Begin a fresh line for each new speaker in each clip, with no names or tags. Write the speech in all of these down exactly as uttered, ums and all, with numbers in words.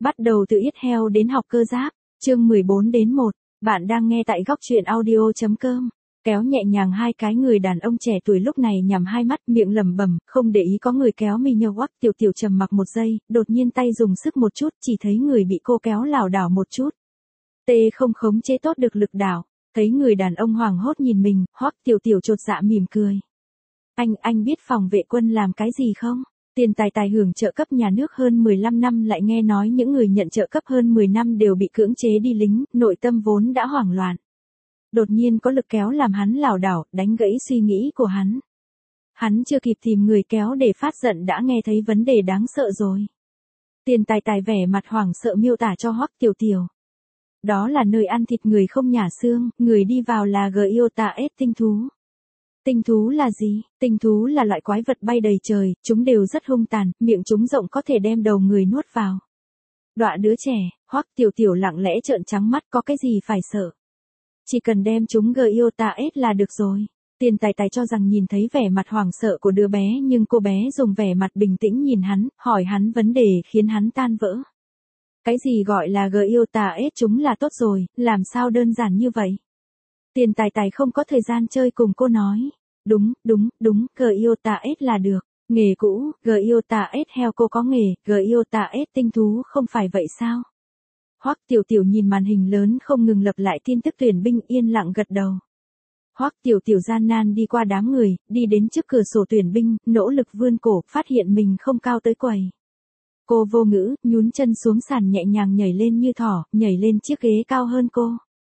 Bắt đầu từ yết heo đến học cơ giáp, chương mười bốn đến một, bạn đang nghe tại góc truyện audio chấm com. Kéo nhẹ nhàng hai cái người đàn ông trẻ tuổi lúc này nhắm hai mắt, miệng lẩm bẩm, không để ý có người kéo mình nhờ quắc. Tiểu Tiểu trầm mặc một giây, đột nhiên tay dùng sức một chút, chỉ thấy người bị cô kéo lảo đảo một chút. Tê không khống chế tốt được lực đảo, thấy người đàn ông hoảng hốt nhìn mình, Hoắc Tiểu Tiểu chột dạ mỉm cười. Anh, anh biết phòng vệ quân làm cái gì không? Tiền tài tài hưởng trợ cấp nhà nước hơn mười lăm năm lại nghe nói những người nhận trợ cấp hơn mười năm đều bị cưỡng chế đi lính, nội tâm vốn đã hoảng loạn. Đột nhiên có lực kéo làm hắn lảo đảo, đánh gãy suy nghĩ của hắn. Hắn chưa kịp tìm người kéo để phát giận đã nghe thấy vấn đề đáng sợ rồi. Tiền tài tài vẻ mặt hoảng sợ miêu tả cho Hoắc Tiểu Tiểu. Đó là nơi ăn thịt người không nhả xương, người đi vào là Gyota S tinh thú. Tinh thú là gì? Tinh thú là loại quái vật bay đầy trời, chúng đều rất hung tàn, miệng chúng rộng có thể đem đầu người nuốt vào. Đọa đứa trẻ, Hoắc Tiểu Tiểu lặng lẽ trợn trắng mắt, có cái gì phải sợ. Chỉ cần đem chúng Gyota S là được rồi. Tiền tài tài cho rằng nhìn thấy vẻ mặt hoảng sợ của đứa bé nhưng cô bé dùng vẻ mặt bình tĩnh nhìn hắn, hỏi hắn vấn đề khiến hắn tan vỡ. Cái gì gọi là Gyota S chúng là tốt rồi, làm sao đơn giản như vậy? Tiền tài tài không có thời gian chơi cùng cô nói. Đúng, đúng, đúng, Gyota S là được. Nghề cũ, Gyota S heo cô có nghề, Gyota S tinh thú không phải vậy sao? Hoắc Tiểu Tiểu nhìn màn hình lớn không ngừng lặp lại tin tức tuyển binh, yên lặng gật đầu. Hoắc Tiểu Tiểu gian nan đi qua đám người, đi đến trước cửa sổ tuyển binh, nỗ lực vươn cổ, phát hiện mình không cao tới quầy. Cô vô ngữ, nhún chân xuống sàn nhẹ nhàng nhảy lên như thỏ, nhảy lên chiếc ghế cao hơn cô.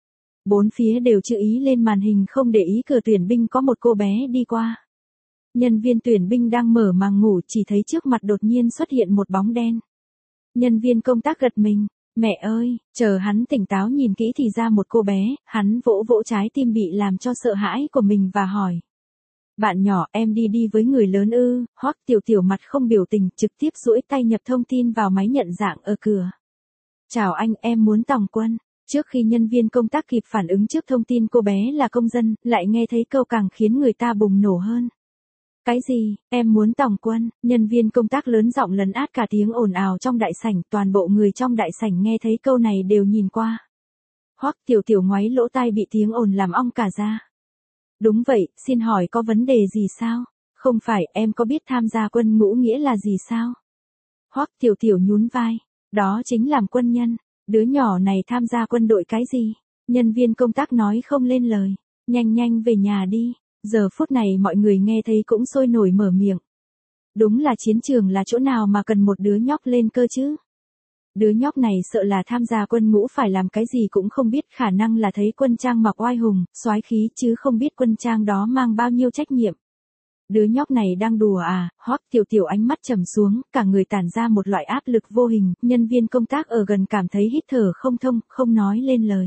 Bốn phía đều chú ý lên màn hình không để ý cửa tuyển binh có một cô bé đi qua. Nhân viên tuyển binh đang mở màng ngủ chỉ thấy trước mặt đột nhiên xuất hiện một bóng đen. Nhân viên công tác gật mình, mẹ ơi, chờ hắn tỉnh táo nhìn kỹ thì ra một cô bé, hắn vỗ vỗ trái tim bị làm cho sợ hãi của mình và hỏi. Bạn nhỏ, em đi đi với người lớn ư? Hoắc Tiểu Tiểu mặt không biểu tình, trực tiếp duỗi tay nhập thông tin vào máy nhận dạng ở cửa. Chào anh, em muốn tòng quân. Trước khi nhân viên công tác kịp phản ứng trước thông tin cô bé là công dân, lại nghe thấy câu càng khiến người ta bùng nổ hơn. Cái gì, em muốn tòng quân? Nhân viên công tác lớn giọng lấn át cả tiếng ồn ào trong đại sảnh, toàn bộ người trong đại sảnh nghe thấy câu này đều nhìn qua. Hoắc Tiểu Tiểu ngoáy lỗ tai bị tiếng ồn làm ong cả da. Đúng vậy, xin hỏi có vấn đề gì sao? Không phải, em có biết tham gia quân ngũ nghĩa là gì sao? Hoắc Tiểu Tiểu nhún vai, đó chính làm quân nhân. Đứa nhỏ này tham gia quân đội cái gì? Nhân viên công tác nói không lên lời. Nhanh nhanh về nhà đi. Giờ phút này mọi người nghe thấy cũng sôi nổi mở miệng. Đúng là chiến trường là chỗ nào mà cần một đứa nhóc lên cơ chứ? Đứa nhóc này sợ là tham gia quân ngũ phải làm cái gì cũng không biết, khả năng là thấy quân trang mặc oai hùng, soái khí chứ không biết quân trang đó mang bao nhiêu trách nhiệm. Đứa nhóc này đang đùa à? Hoắc Tiểu Tiểu ánh mắt trầm xuống, cả người tản ra một loại áp lực vô hình, nhân viên công tác ở gần cảm thấy hít thở không thông, không nói lên lời.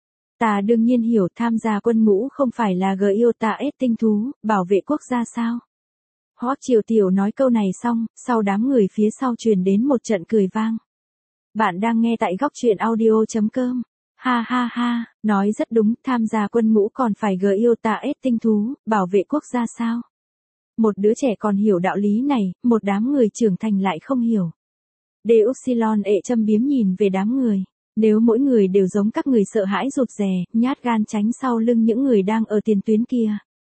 Ta đương nhiên hiểu tham gia quân ngũ không phải là Gyota S tinh thú, bảo vệ quốc gia sao? Hoắc Tiểu Tiểu nói câu này xong, sau đám người phía sau truyền đến một trận cười vang. Bạn đang nghe tại góc truyện audio chấm com. Ha ha ha, nói rất đúng, tham gia quân ngũ còn phải Gyota S tinh thú, bảo vệ quốc gia sao? Một đứa trẻ còn hiểu đạo lý này, một đám người trưởng thành lại không hiểu. Deupsilon ệ châm biếm nhìn về đám người. Nếu mỗi người đều giống các người sợ hãi rụt rè, nhát gan tránh sau lưng những người đang ở tiền tuyến kia.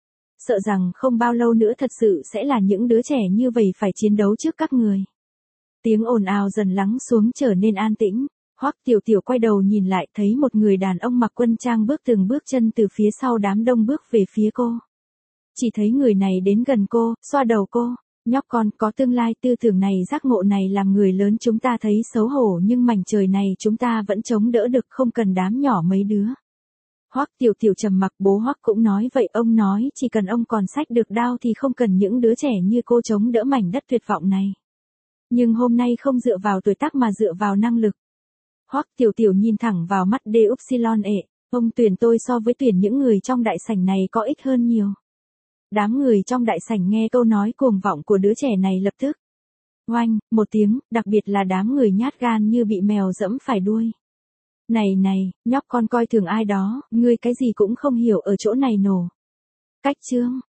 Sợ rằng không bao lâu nữa thật sự sẽ là những đứa trẻ như vậy phải chiến đấu trước các người. Tiếng ồn ào dần lắng xuống trở nên an tĩnh. Hoắc Tiểu Tiểu quay đầu nhìn lại thấy một người đàn ông mặc quân trang bước từng bước chân từ phía sau đám đông bước về phía cô. Chỉ thấy người này đến gần cô, xoa đầu cô. Nhóc con có tương lai, tư tưởng này giác ngộ này làm người lớn chúng ta thấy xấu hổ nhưng mảnh trời này chúng ta vẫn chống đỡ được, không cần đám nhỏ mấy đứa. Hoắc Tiểu Tiểu trầm mặc, bố Hoắc cũng nói vậy, ông nói chỉ cần ông còn xách được đao thì không cần những đứa trẻ như cô chống đỡ mảnh đất tuyệt vọng này. Nhưng hôm nay không dựa vào tuổi tác mà dựa vào năng lực. Hoắc Tiểu Tiểu nhìn thẳng vào mắt Deupsilon ệ, ông tuyển tôi so với tuyển những người trong đại sảnh này có ích hơn nhiều. Đám người trong đại sảnh nghe câu nói cuồng vọng của đứa trẻ này lập tức. Oanh, một tiếng, đặc biệt là đám người nhát gan như bị mèo dẫm phải đuôi. Này này, nhóc con coi thường ai đó, ngươi cái gì cũng không hiểu ở chỗ này nổ. Cách chương,